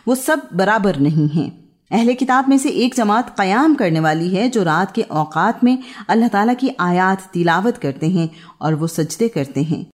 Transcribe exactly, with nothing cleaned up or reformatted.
वो सब बराबर नहीं हैं। अहले किताब में से एक जमात क़याम करने वाली है जो रात के औकात में अल्लाह ताला की आयात तिलावत करते हैं और वो सजदे करते हैं।